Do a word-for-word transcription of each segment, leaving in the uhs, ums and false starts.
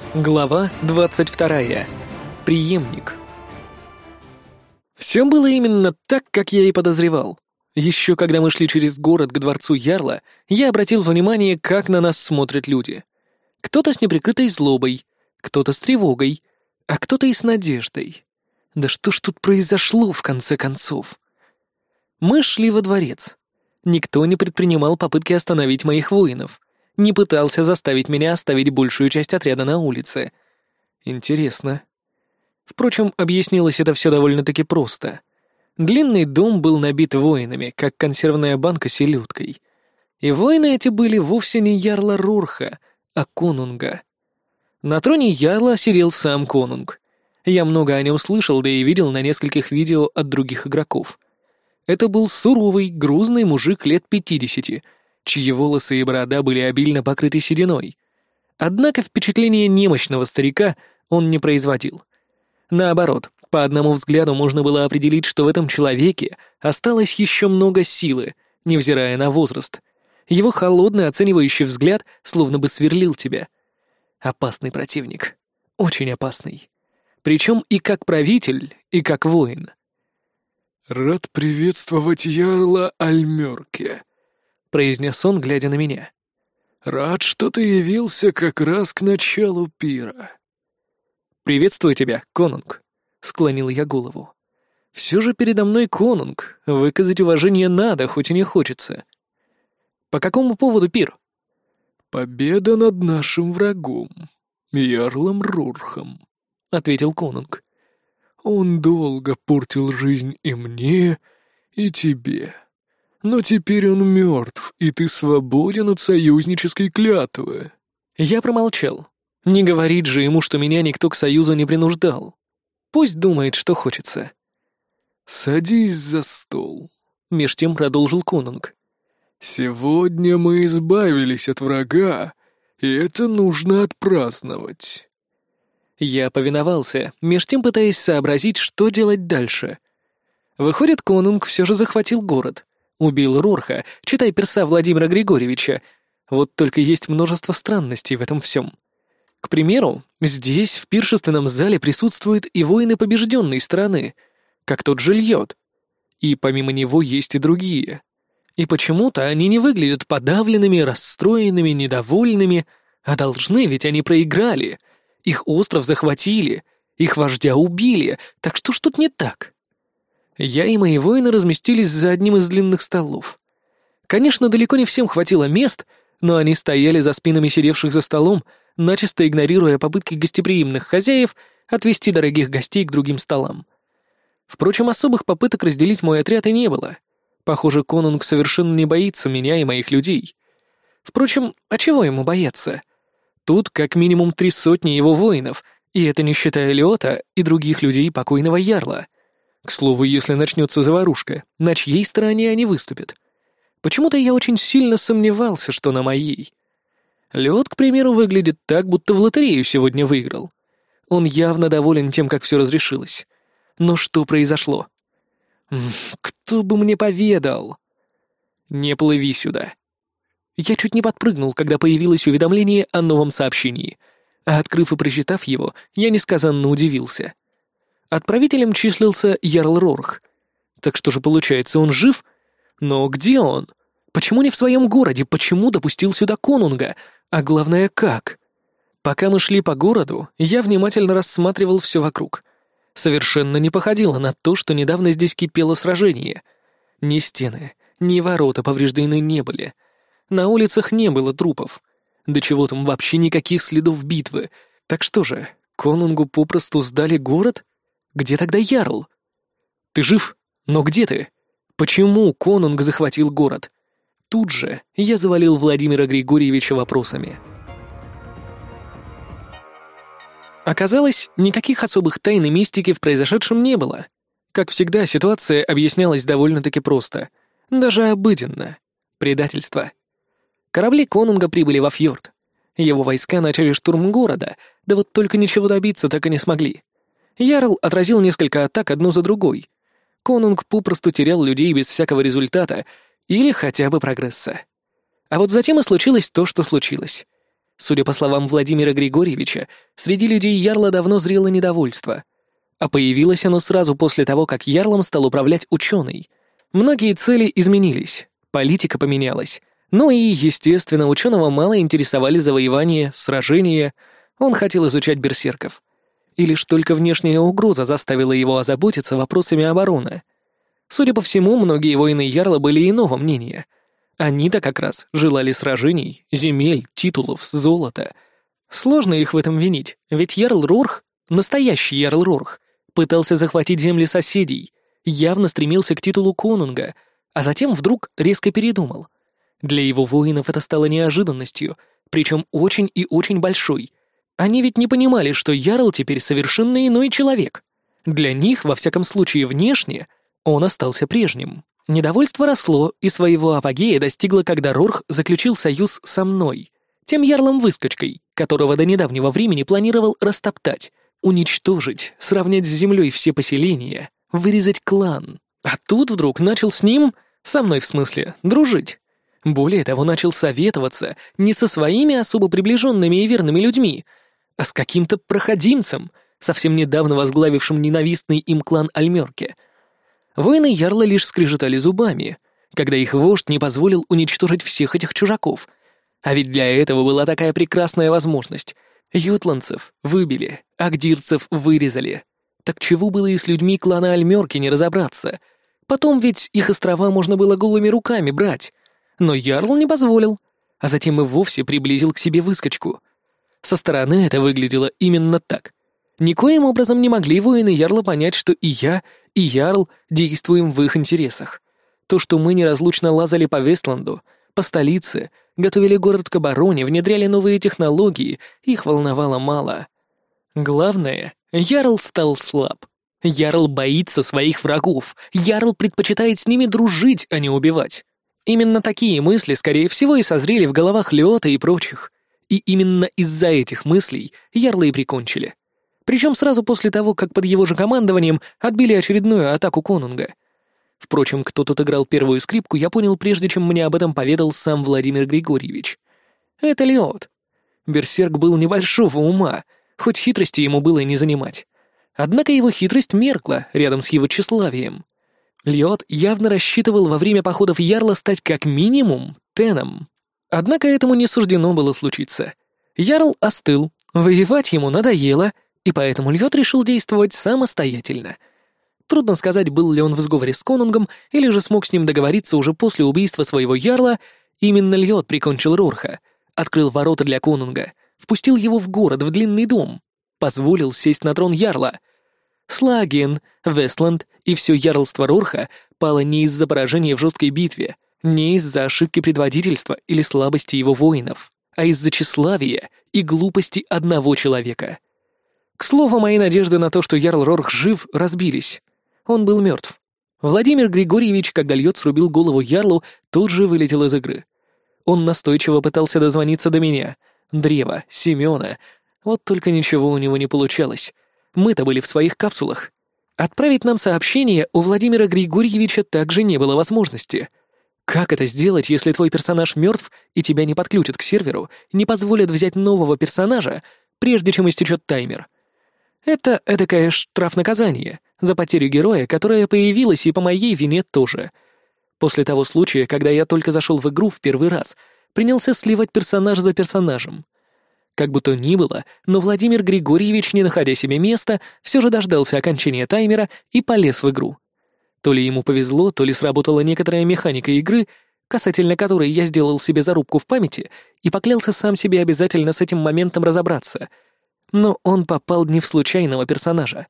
Глава двадцать вторая. Преемник. Все было именно так, как я и подозревал. Еще когда мы шли через город к дворцу Ярла, я обратил внимание, как на нас смотрят люди. Кто-то с неприкрытой злобой, кто-то с тревогой, а кто-то и с надеждой. Да что ж тут произошло, в конце концов? Мы шли во дворец. Никто не предпринимал попытки остановить моих воинов. Не пытался заставить меня оставить большую часть отряда на улице. Интересно. Впрочем, объяснилось это все довольно-таки просто. Длинный дом был набит воинами, как консервная банка селедкой. И воины эти были вовсе не ярла Рорха, а конунга. На троне ярла сидел сам конунг. Я много о нем слышал, да и видел на нескольких видео от других игроков. Это был суровый, грузный мужик лет пятидесяти, чьи волосы и борода были обильно покрыты сединой. Однако впечатление немощного старика он не производил. Наоборот, по одному взгляду можно было определить, что в этом человеке осталось еще много силы, невзирая на возраст. Его холодный оценивающий взгляд словно бы сверлил тебя. Опасный противник. Очень опасный. Причем и как правитель, и как воин. «Рад приветствовать ярла Альмёрке», — произнес он, глядя на меня. «Рад, что ты явился как раз к началу пира». «Приветствую тебя, конунг», — склонил я голову. «Все же передо мной конунг, выказать уважение надо, хоть и не хочется». «По какому поводу пир?» «Победа над нашим врагом, ярлом Рорхом», — ответил конунг. «Он долго портил жизнь и мне, и тебе. Но теперь он мертв, и ты свободен от союзнической клятвы». Я промолчал. Не говорит же ему, что меня никто к союзу не принуждал. Пусть думает, что хочется. «Садись за стол», — меж тем продолжил конунг. «Сегодня мы избавились от врага, и это нужно отпраздновать». Я повиновался, меж тем пытаясь сообразить, что делать дальше. Выходит, конунг все же захватил город. Убил Рорха, читай перса Владимира Григорьевича. Вот только есть множество странностей в этом всем. К примеру, здесь, в пиршественном зале, присутствуют и воины побежденной стороны, как тот же Льот. И помимо него есть и другие. И почему-то они не выглядят подавленными, расстроенными, недовольными, а должны, ведь они проиграли. Их остров захватили, их вождя убили, так что ж тут не так? Я и мои воины разместились за одним из длинных столов. Конечно, далеко не всем хватило мест, но они стояли за спинами сидевших за столом, начисто игнорируя попытки гостеприимных хозяев отвести дорогих гостей к другим столам. Впрочем, особых попыток разделить мой отряд и не было. Похоже, конунг совершенно не боится меня и моих людей. Впрочем, а чего ему бояться? Тут как минимум три сотни его воинов, и это не считая Леота и других людей покойного ярла. К слову, если начнется заварушка, на чьей стороне они выступят? Почему-то я очень сильно сомневался, что на моей. Леот, к примеру, выглядит так, будто в лотерею сегодня выиграл. Он явно доволен тем, как все разрешилось. Но что произошло? Кто бы мне поведал? Не плыви сюда. Я чуть не подпрыгнул, когда появилось уведомление о новом сообщении, а открыв и прочитав его, я несказанно удивился. Отправителем числился ярл Рорх. Так что же получается, он жив? Но где он? Почему не в своем городе? Почему допустил сюда конунга? А главное, как? Пока мы шли по городу, я внимательно рассматривал все вокруг. Совершенно не походило на то, что недавно здесь кипело сражение. Ни стены, ни ворота повреждены не были. На улицах не было трупов. Да чего там, вообще никаких следов битвы. Так что же, конунгу попросту сдали город? Где тогда ярл? Ты жив? Но где ты? Почему конунг захватил город? Тут же я завалил Владимира Григорьевича вопросами. Оказалось, никаких особых тайн и мистики в произошедшем не было. Как всегда, ситуация объяснялась довольно-таки просто. Даже обыденно. Предательство. Корабли конунга прибыли во фьорд. Его войска начали штурм города, да вот только ничего добиться так и не смогли. Ярл отразил несколько атак одну за другой. Конунг попросту терял людей без всякого результата или хотя бы прогресса. А вот затем и случилось то, что случилось. Судя по словам Владимира Григорьевича, среди людей ярла давно зрело недовольство. А появилось оно сразу после того, как ярлом стал управлять ученый. Многие цели изменились, политика поменялась. Ну и, естественно, ученого мало интересовали завоевания, сражения. Он хотел изучать берсерков. И лишь только внешняя угроза заставила его озаботиться вопросами обороны. Судя по всему, многие воины ярла были иного мнения. Они-то как раз желали сражений, земель, титулов, золота. Сложно их в этом винить, ведь ярл Рурх, настоящий ярл Рурх, пытался захватить земли соседей, явно стремился к титулу конунга, а затем вдруг резко передумал. Для его воинов это стало неожиданностью, причем очень и очень большой. Они ведь не понимали, что ярл теперь совершенно иной человек. Для них, во всяком случае внешне, он остался прежним. Недовольство росло и своего апогея достигло, когда Рурх заключил союз со мной, тем ярлом-выскочкой, которого до недавнего времени планировал растоптать, уничтожить, сравнять с землей все поселения, вырезать клан. А тут вдруг начал с ним, со мной в смысле, дружить. Более того, начал советоваться не со своими особо приближенными и верными людьми, а с каким-то проходимцем, совсем недавно возглавившим ненавистный им клан Альмёрке. Воины ярла лишь скрежетали зубами, когда их вождь не позволил уничтожить всех этих чужаков. А ведь для этого была такая прекрасная возможность. Ютландцев выбили, агдирцев вырезали. Так чего было и с людьми клана Альмёрки не разобраться? Потом ведь их острова можно было голыми руками брать. Но ярл не позволил, а затем и вовсе приблизил к себе выскочку. Со стороны это выглядело именно так. Никоим образом не могли воины ярла понять, что и я, и ярл действуем в их интересах. То, что мы неразлучно лазали по Вестланду, по столице, готовили город к обороне, внедряли новые технологии, их волновало мало. Главное, ярл стал слаб. Ярл боится своих врагов, ярл предпочитает с ними дружить, а не убивать. Именно такие мысли, скорее всего, и созрели в головах Лёта и прочих. И именно из-за этих мыслей ярла и прикончили. Причем сразу после того, как под его же командованием отбили очередную атаку конунга. Впрочем, кто тут играл первую скрипку, я понял, прежде чем мне об этом поведал сам Владимир Григорьевич. Это Лёт. Берсерк был небольшого ума, хоть хитрости ему было и не занимать. Однако его хитрость меркла рядом с его тщеславием. Лёт явно рассчитывал во время походов ярла стать как минимум теном. Однако этому не суждено было случиться. Ярл остыл, воевать ему надоело, и поэтому Лёт решил действовать самостоятельно. Трудно сказать, был ли он в сговоре с конунгом, или же смог с ним договориться уже после убийства своего ярла. Именно Лёт прикончил Рурха, открыл ворота для конунга, впустил его в город, в длинный дом, позволил сесть на трон ярла. Слаген, Вестланд и все ярлство Рурха пало не из-за поражения в жесткой битве, не из-за ошибки предводительства или слабости его воинов, а из-за тщеславия и глупости одного человека. К слову, мои надежды на то, что ярл Рурх жив, разбились. Он был мертв. Владимир Григорьевич, когда Лёт срубил голову ярлу, тут же вылетел из игры. Он настойчиво пытался дозвониться до меня, Древа, Семёна. Вот только ничего у него не получалось. Мы-то были в своих капсулах. Отправить нам сообщение у Владимира Григорьевича также не было возможности. Как это сделать, если твой персонаж мертв и тебя не подключат к серверу, не позволят взять нового персонажа, прежде чем истечет таймер? Это эдакое штраф-наказание за потерю героя, которая появилась и по моей вине тоже. После того случая, когда я только зашел в игру в первый раз, принялся сливать персонаж за персонажем. Как бы то ни было, но Владимир Григорьевич, не находя себе места, все же дождался окончания таймера и полез в игру. То ли ему повезло, то ли сработала некоторая механика игры, касательно которой я сделал себе зарубку в памяти и поклялся сам себе обязательно с этим моментом разобраться. Но он попал не в случайного персонажа.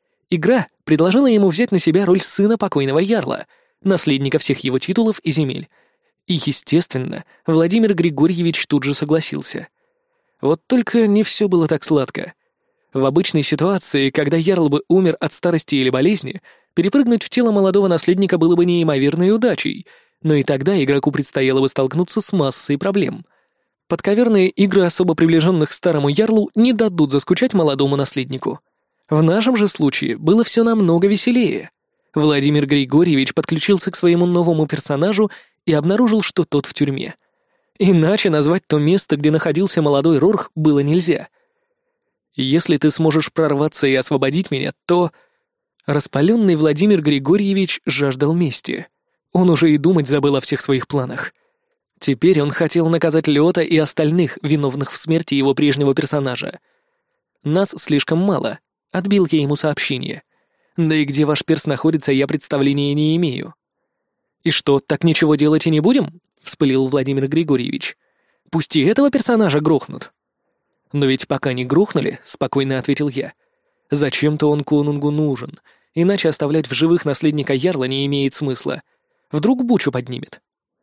Игра предложила ему взять на себя роль сына покойного ярла, наследника всех его титулов и земель. И, естественно, Владимир Григорьевич тут же согласился. Вот только не все было так сладко. В обычной ситуации, когда ярл бы умер от старости или болезни, перепрыгнуть в тело молодого наследника было бы неимоверной удачей, но и тогда игроку предстояло бы столкнуться с массой проблем. Подковерные игры особо приближенных к старому ярлу не дадут заскучать молодому наследнику. В нашем же случае было все намного веселее. Владимир Григорьевич подключился к своему новому персонажу и обнаружил, что тот в тюрьме. Иначе назвать то место, где находился молодой Рорх, было нельзя. Если ты сможешь прорваться и освободить меня, то... Распаленный Владимир Григорьевич жаждал мести. Он уже и думать забыл о всех своих планах. Теперь он хотел наказать Лёта и остальных, виновных в смерти его прежнего персонажа. Нас слишком мало, отбил я ему сообщение. Да и где ваш перс находится, я представления не имею. «И что, так ничего делать и не будем?» — вспылил Владимир Григорьевич. «Пусть и этого персонажа грохнут». «Но ведь пока не грохнули», — спокойно ответил я. «Зачем-то он конунгу нужен, иначе оставлять в живых наследника ярла не имеет смысла. Вдруг бучу поднимет».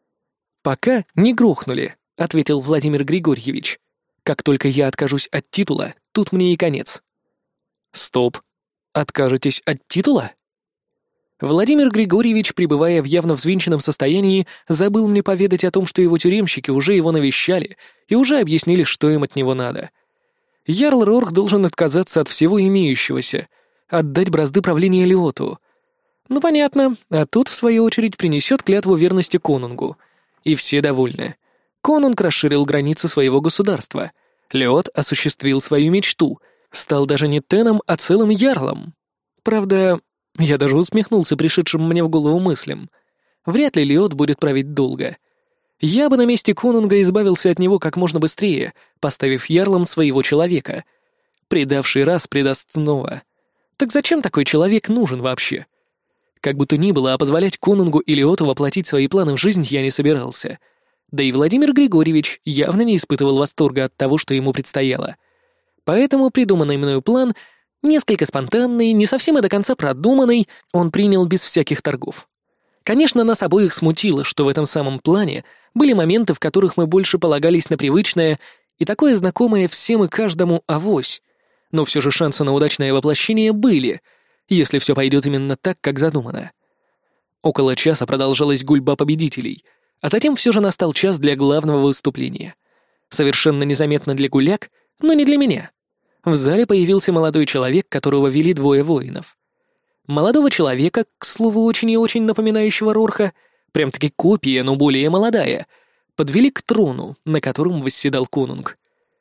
«Пока не грохнули», — ответил Владимир Григорьевич. «Как только я откажусь от титула, тут мне и конец». «Стоп. Откажетесь от титула?» Владимир Григорьевич, пребывая в явно взвинченном состоянии, забыл мне поведать о том, что его тюремщики уже его навещали и уже объяснили, что им от него надо. Ярл Рорх должен отказаться от всего имеющегося, отдать бразды правления Леоту. Ну, понятно, а тут, в свою очередь, принесет клятву верности конунгу. И все довольны. Конунг расширил границы своего государства. Леот осуществил свою мечту, стал даже не Теном, а целым ярлом. Правда... Я даже усмехнулся пришедшим мне в голову мыслям. Вряд ли Леот будет править долго. Я бы на месте конунга избавился от него как можно быстрее, поставив ярлом своего человека. Предавший раз предаст снова. Так зачем такой человек нужен вообще? Как бы то ни было, а позволять конунгу и Леоту воплотить свои планы в жизнь я не собирался. Да и Владимир Григорьевич явно не испытывал восторга от того, что ему предстояло. Поэтому придуманный мною план... Несколько спонтанный, не совсем и до конца продуманный, он принял без всяких торгов. Конечно, нас обоих смутило, что в этом самом плане были моменты, в которых мы больше полагались на привычное и такое знакомое всем и каждому авось, но все же шансы на удачное воплощение были, если все пойдет именно так, как задумано. Около часа продолжалась гульба победителей, а затем все же настал час для главного выступления. Совершенно незаметно для гуляк, но не для меня. В зале появился молодой человек, которого вели двое воинов. Молодого человека, к слову, очень и очень напоминающего Рорха, прям-таки копия, но более молодая, подвели к трону, на котором восседал конунг.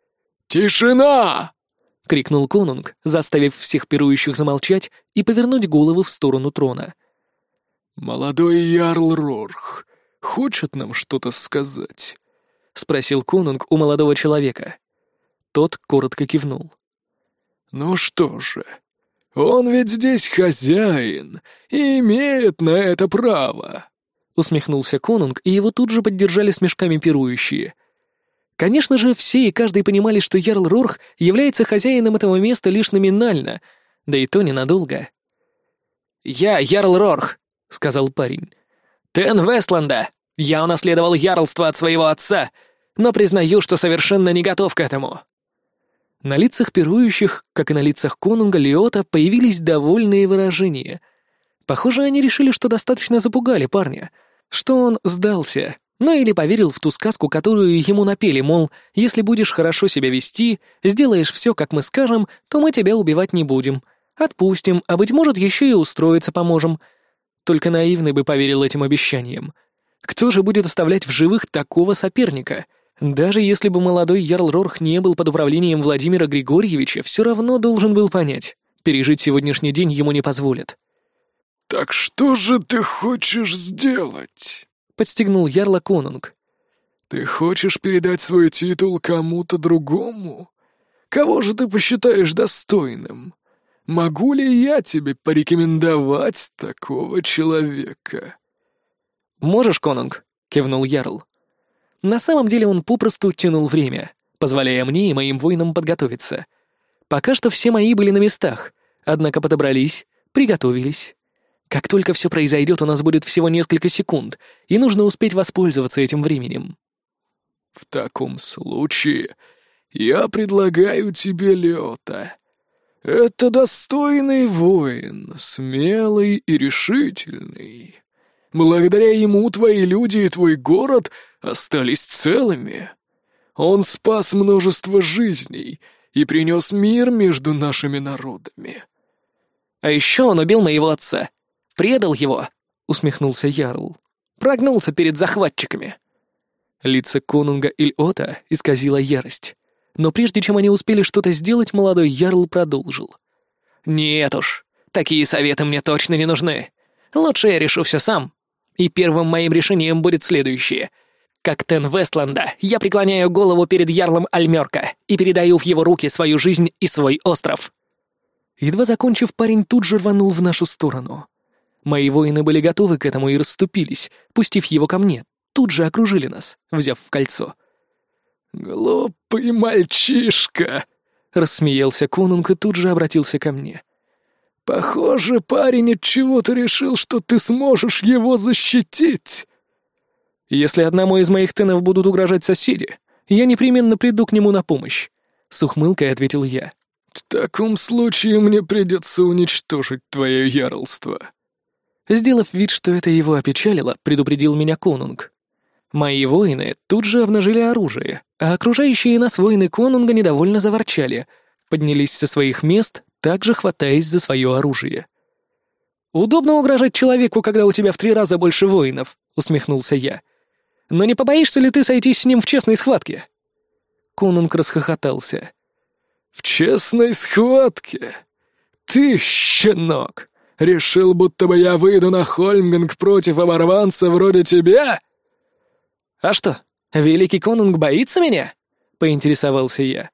«Тишина!» — крикнул конунг, заставив всех пирующих замолчать и повернуть головы в сторону трона. «Молодой ярл Рорх хочет нам что-то сказать?» — спросил конунг у молодого человека. Тот коротко кивнул. «Ну что же, он ведь здесь хозяин и имеет на это право», — усмехнулся конунг, и его тут же поддержали смешками пирующие. Конечно же, все и каждый понимали, что ярл Рорх является хозяином этого места лишь номинально, да и то ненадолго. «Я ярл Рорх», — сказал парень. «Тен Вестланда. Я унаследовал ярлство от своего отца, но признаю, что совершенно не готов к этому». На лицах пирующих, как и на лицах конунга Леота, появились довольные выражения. Похоже, они решили, что достаточно запугали парня, что он сдался, ну или поверил в ту сказку, которую ему напели, мол, если будешь хорошо себя вести, сделаешь все, как мы скажем, то мы тебя убивать не будем, отпустим, а, быть может, еще и устроиться поможем. Только наивный бы поверил этим обещаниям. Кто же будет оставлять в живых такого соперника? Даже если бы молодой ярл Рорх не был под управлением Владимира Григорьевича, все равно должен был понять, пережить сегодняшний день ему не позволят. «Так что же ты хочешь сделать?» — подстегнул ярла конунг. «Ты хочешь передать свой титул кому-то другому? Кого же ты посчитаешь достойным? Могу ли я тебе порекомендовать такого человека?» «Можешь, конунг?» — кивнул ярл. На самом деле он попросту тянул время, позволяя мне и моим воинам подготовиться. Пока что все мои были на местах, однако подобрались, приготовились. Как только все произойдет, у нас будет всего несколько секунд, и нужно успеть воспользоваться этим временем. «В таком случае я предлагаю тебе Леота. Это достойный воин, смелый и решительный. Благодаря ему твои люди и твой город остались целыми. Он спас множество жизней и принес мир между нашими народами». «А еще он убил моего отца. Предал его», — усмехнулся ярл. «Прогнулся перед захватчиками». Лица конунга Ильота исказила ярость. Но прежде чем они успели что-то сделать, молодой ярл продолжил. «Нет уж, такие советы мне точно не нужны. Лучше я решу все сам. И первым моим решением будет следующее. Как Тен Вестланда, я преклоняю голову перед ярлом Альмёрка и передаю в его руки свою жизнь и свой остров». Едва закончив, парень тут же рванул в нашу сторону. Мои воины были готовы к этому и расступились, пустив его ко мне. Тут же окружили нас, взяв в кольцо. «Глупый мальчишка!» — рассмеялся конунг и тут же обратился ко мне. «Похоже, парень отчего-то решил, что ты сможешь его защитить». «Если одному из моих тенов будут угрожать соседи, я непременно приду к нему на помощь», — с ухмылкой ответил я. «В таком случае мне придется уничтожить твое ярлство». Сделав вид, что это его опечалило, предупредил меня конунг. Мои воины тут же обнажили оружие, а окружающие нас воины конунга недовольно заворчали, поднялись со своих мест, также хватаясь за свое оружие. «Удобно угрожать человеку, когда у тебя в три раза больше воинов», — усмехнулся я. «Но не побоишься ли ты сойтись с ним в честной схватке?» Конунг расхохотался. «В честной схватке? Ты, щенок, решил, будто бы я выйду на Хольмганг против оборванца вроде тебя?» «А что, великий конунг боится меня?» — поинтересовался я.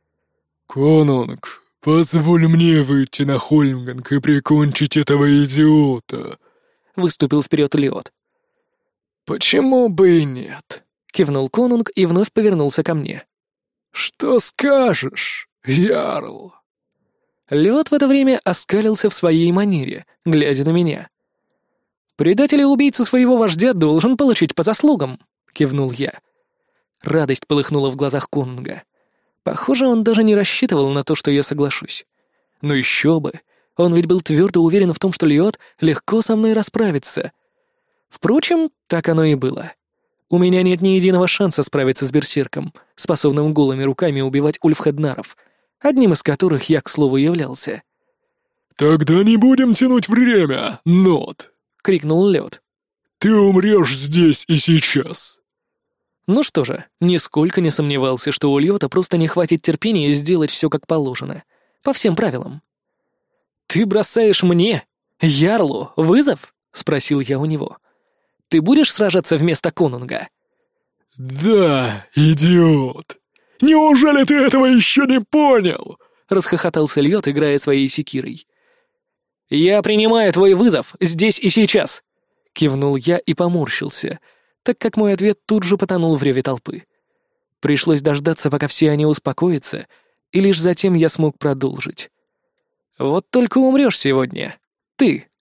«Конунг, позволь мне выйти на Хольмганг и прикончить этого идиота», — выступил вперед Лёд. «Почему бы и нет?» — кивнул конунг и вновь повернулся ко мне. «Что скажешь, ярл?» Лёд в это время оскалился в своей манере, глядя на меня. «Предатель и убийца своего вождя должен получить по заслугам», — кивнул я. Радость полыхнула в глазах конунга. Похоже, он даже не рассчитывал на то, что я соглашусь. Но еще бы, он ведь был твердо уверен в том, что Лёд легко со мной расправится. Впрочем, так оно и было. У меня нет ни единого шанса справиться с берсерком, способным голыми руками убивать ульфхеднаров, одним из которых я, к слову, являлся. «Тогда не будем тянуть время, Нод!» — крикнул Лёд. «Ты умрёшь здесь и сейчас!» Ну что же, нисколько не сомневался, что у Льота просто не хватит терпения сделать все как положено, по всем правилам. «Ты бросаешь мне, ярлу, вызов?» — спросил я у него. «Ты будешь сражаться вместо конунга?» «Да, идиот! Неужели ты этого еще не понял?» — расхохотался Льот, играя своей секирой. «Я принимаю твой вызов здесь и сейчас!» — кивнул я и поморщился, так как мой ответ тут же потонул в реве толпы. Пришлось дождаться, пока все они успокоятся, и лишь затем я смог продолжить. «Вот только умрешь сегодня. Ты,